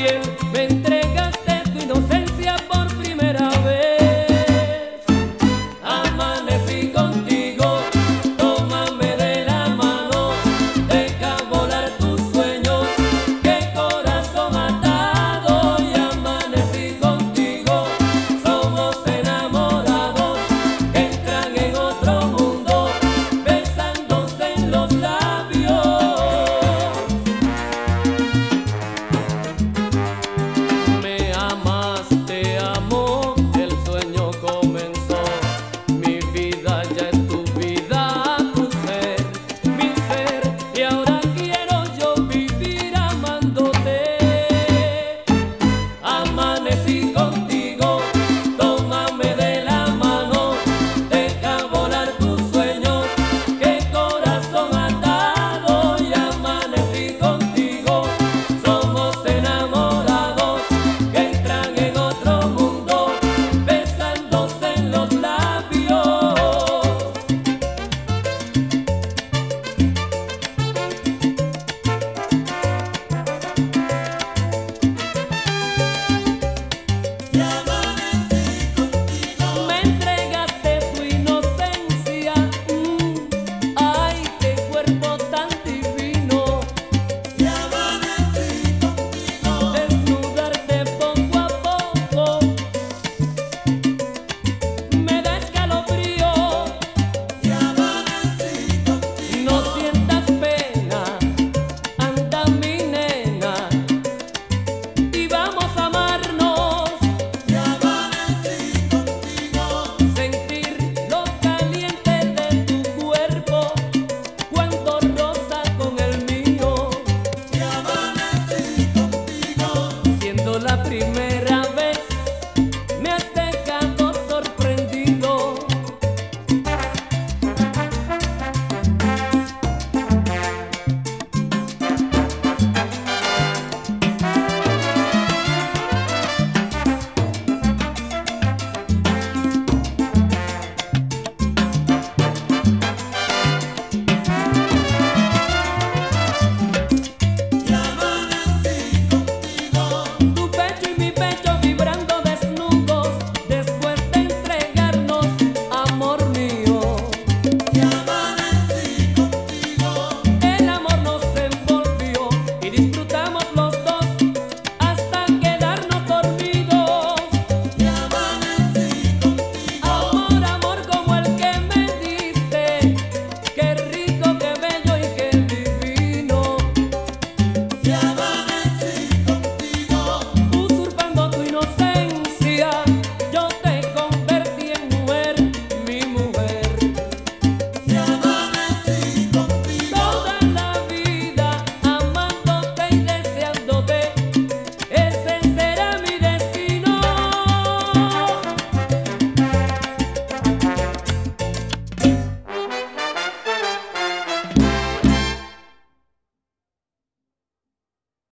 piel, me entregaste tu inocencia por primera vez. Amanecí contigo, tómame de la mano, deja volar tus sueños, qué corazón atado. Y amanecí contigo, somos enamorados, entran en otro mundo, besándose en los labios. Me amas, te amo, el sueño comenzó, mi vida ya es tu vida, tu ser, mi ser, y ahora quiero yo vivir amándote. Amanecí contigo, tómame de la mano, deja volar tus sueños, qué corazón atado. Y amanecí contigo, somos enamorados, que entran en otro mundo, besándose en los labios. Me entregaste tu inocencia, ay, qué cuerpo tan divino. Desnudarte poco a poco me da escalofrío. No sientas pena, anda mi nena, y vamos a amarnos. Sentir lo caliente de tu cuerpo cuando roza con el mío, siendo la primera.